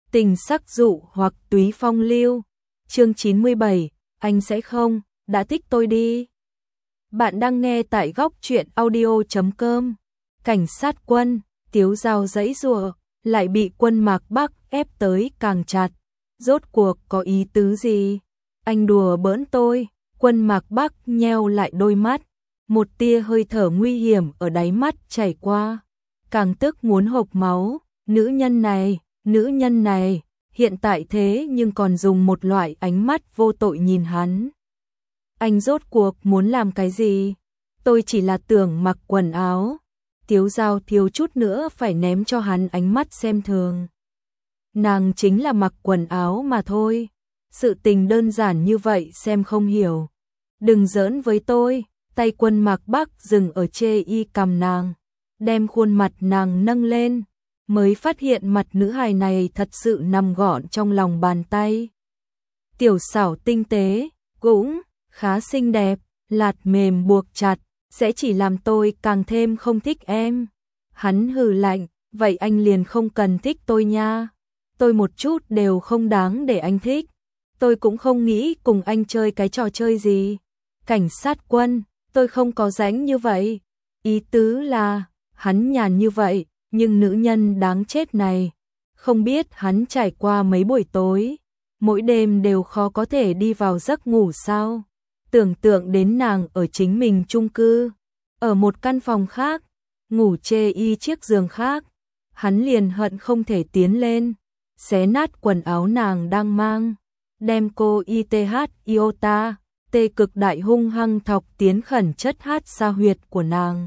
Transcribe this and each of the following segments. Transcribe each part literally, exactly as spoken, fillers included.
Tình sắc dụ hoặc túy phong lưu. Chương chín mươi bảy, anh sẽ không, đã thích tôi đi. Bạn đang nghe tại góc truyện audio chấm com. Cảnh sát quân, Tiếu Dao giãy giụa, lại bị Quân Mạc Bắc ép tới càng chặt. Rốt cuộc có ý tứ gì? Anh đùa bỡn tôi. Quân Mạc Bắc nheo lại đôi mắt, một tia hơi thở nguy hiểm ở đáy mắt chảy qua, càng tức muốn hộc máu. Nữ nhân này, nữ nhân này, hiện tại thế nhưng còn dùng một loại ánh mắt vô tội nhìn hắn. Anh rốt cuộc muốn làm cái gì? Tôi chỉ là tưởng mặc quần áo. Tiếu Dao thiếu chút nữa phải ném cho hắn ánh mắt xem thường. Nàng chính là mặc quần áo mà thôi. Sự tình đơn giản như vậy xem không hiểu. Đừng giỡn với tôi. Tay Quân Mạc Bắc dừng ở chê y cằm nàng, đem khuôn mặt nàng nâng lên, mới phát hiện mặt nữ hài này thật sự nằm gọn trong lòng bàn tay. Tiểu xảo tinh tế, cũng khá xinh đẹp, lạt mềm buộc chặt, sẽ chỉ làm tôi càng thêm không thích em. Hắn hừ lạnh, vậy anh liền không cần thích tôi nha. Tôi một chút đều không đáng để anh thích. Tôi cũng không nghĩ cùng anh chơi cái trò chơi gì. Cảnh sát quân, tôi không có rảnh như vậy. Ý tứ là, hắn nhàn như vậy, nhưng nữ nhân đáng chết này, không biết hắn trải qua mấy buổi tối, mỗi đêm đều khó có thể đi vào giấc ngủ sao. Tưởng tượng đến nàng ở chính mình chung cư, ở một căn phòng khác, ngủ chê y chiếc giường khác, hắn liền hận không thể tiến lên, xé nát quần áo nàng đang mang, đem cô i tê hát iota, tê cực đại hung hăng thọc tiến khẩn chất hát sa huyệt của nàng.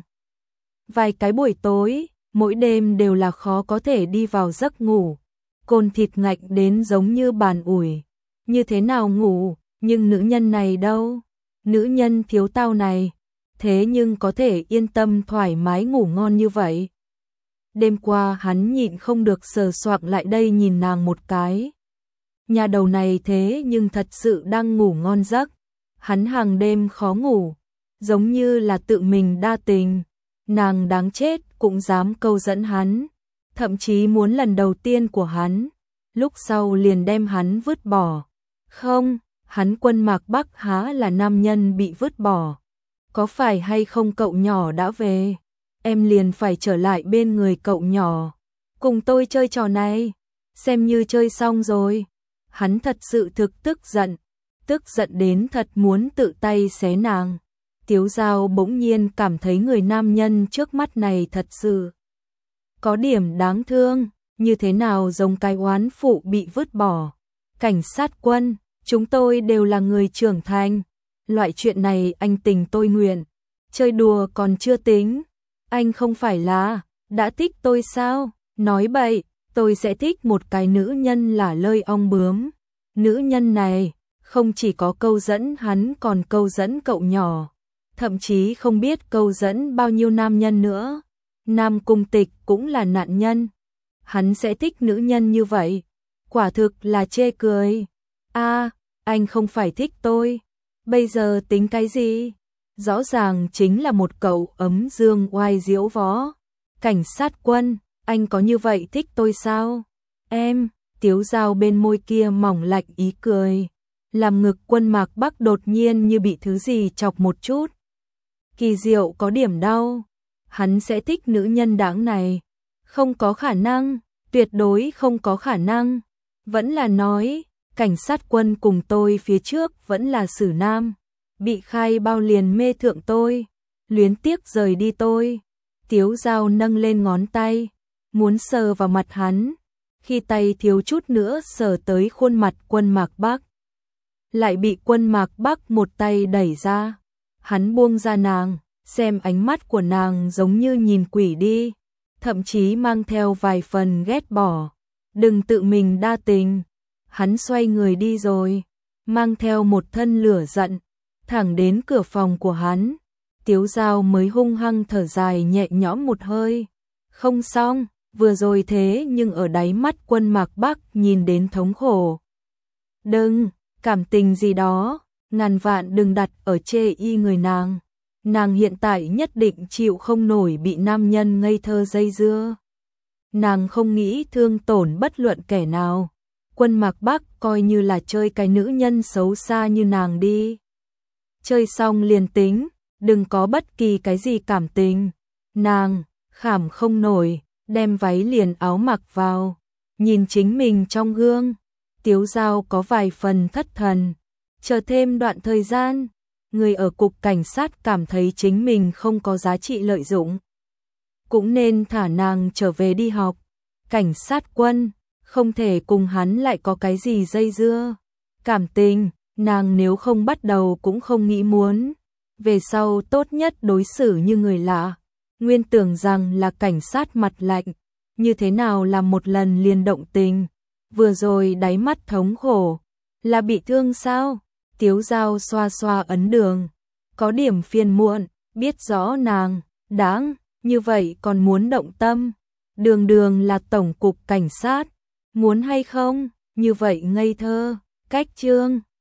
Vài cái buổi tối, mỗi đêm đều là khó có thể đi vào giấc ngủ, cồn thịt ngạnh đến giống như bàn ủi. Như thế nào ngủ, nhưng nữ nhân này đâu? Nữ nhân thiếu tao này, thế nhưng có thể yên tâm thoải mái ngủ ngon như vậy. Đêm qua hắn nhịn không được sờ soạng lại đây nhìn nàng một cái. Nhà đầu này thế nhưng thật sự đang ngủ ngon giấc. Hắn hàng đêm khó ngủ, giống như là tự mình đa tình. Nàng đáng chết cũng dám câu dẫn hắn, thậm chí muốn lần đầu tiên của hắn, lúc sau liền đem hắn vứt bỏ. Không, hắn Quân Mạc Bắc há là nam nhân bị vứt bỏ. Có phải hay không cậu nhỏ đã về, em liền phải trở lại bên người cậu nhỏ, cùng tôi chơi trò này, xem như chơi xong rồi. Hắn thật sự thực tức giận, tức giận đến thật muốn tự tay xé nàng. Tiếu Dao bỗng nhiên cảm thấy người nam nhân trước mắt này thật sự có điểm đáng thương, như thế nào giống cái oán phụ bị vứt bỏ. Cảnh sát quân, chúng tôi đều là người trưởng thành, loại chuyện này anh tình tôi nguyện, chơi đùa còn chưa tính. Anh không phải là đã thích tôi sao? Nói bậy, tôi sẽ thích một cái nữ nhân lả lơi ong bướm. Nữ nhân này không chỉ có câu dẫn hắn còn câu dẫn cậu nhỏ, thậm chí không biết câu dẫn bao nhiêu nam nhân nữa. Nam Cung Tịch cũng là nạn nhân. Hắn sẽ thích nữ nhân như vậy, quả thực là chê cười. A, à, anh không phải thích tôi, bây giờ tính cái gì? Rõ ràng chính là một cậu ấm dương oai diễu võ. Cảnh sát quân, anh có như vậy thích tôi sao? Em, Tiếu Dao bên môi kia mỏng lạnh ý cười, làm ngực Quân Mạc Bắc đột nhiên như bị thứ gì chọc một chút. Kỳ diệu có điểm đau. Hắn sẽ thích nữ nhân đáng này? Không có khả năng, tuyệt đối không có khả năng. Vẫn là nói, cảnh sát quân cùng tôi phía trước vẫn là xử nam, bị khai bao liền mê thượng tôi, luyến tiếc rời đi tôi. Tiếu Dao nâng lên ngón tay, muốn sờ vào mặt hắn, khi tay thiếu chút nữa sờ tới khuôn mặt Quân Mạc Bắc, lại bị Quân Mạc Bắc một tay đẩy ra. Hắn buông ra nàng, xem ánh mắt của nàng giống như nhìn quỷ đi, thậm chí mang theo vài phần ghét bỏ. Đừng tự mình đa tình. Hắn xoay người đi rồi, mang theo một thân lửa giận, thẳng đến cửa phòng của hắn. Tiếu Dao mới hung hăng thở dài nhẹ nhõm một hơi. Không xong, vừa rồi thế nhưng ở đáy mắt Quân Mạc Bắc nhìn đến thống khổ. Đừng, cảm tình gì đó, ngàn vạn đừng đặt ở chê y người nàng. Nàng hiện tại nhất định chịu không nổi bị nam nhân ngây thơ dây dưa. Nàng không nghĩ thương tổn bất luận kẻ nào, Quân Mạc Bắc coi như là chơi cái nữ nhân xấu xa như nàng đi. Chơi xong liền tính, đừng có bất kỳ cái gì cảm tình. Nàng, khảm không nổi, đem váy liền áo mặc vào, nhìn chính mình trong gương. Tiếu Giao có vài phần thất thần, chờ thêm đoạn thời gian, người ở cục cảnh sát cảm thấy chính mình không có giá trị lợi dụng, cũng nên thả nàng trở về đi học. Cảnh sát quân, không thể cùng hắn lại có cái gì dây dưa. Cảm tình, nàng nếu không bắt đầu cũng không nghĩ muốn. Về sau tốt nhất đối xử như người lạ. Nguyên tưởng rằng là cảnh sát mặt lạnh, như thế nào làm một lần liền động tình. Vừa rồi đáy mắt thống khổ, là bị thương sao? Tiếu Giao xoa xoa ấn đường, có điểm phiền muộn, biết rõ nàng, đáng, như vậy còn muốn động tâm. Đường đường là tổng cục cảnh sát, muốn hay không, như vậy ngây thơ, cách chương.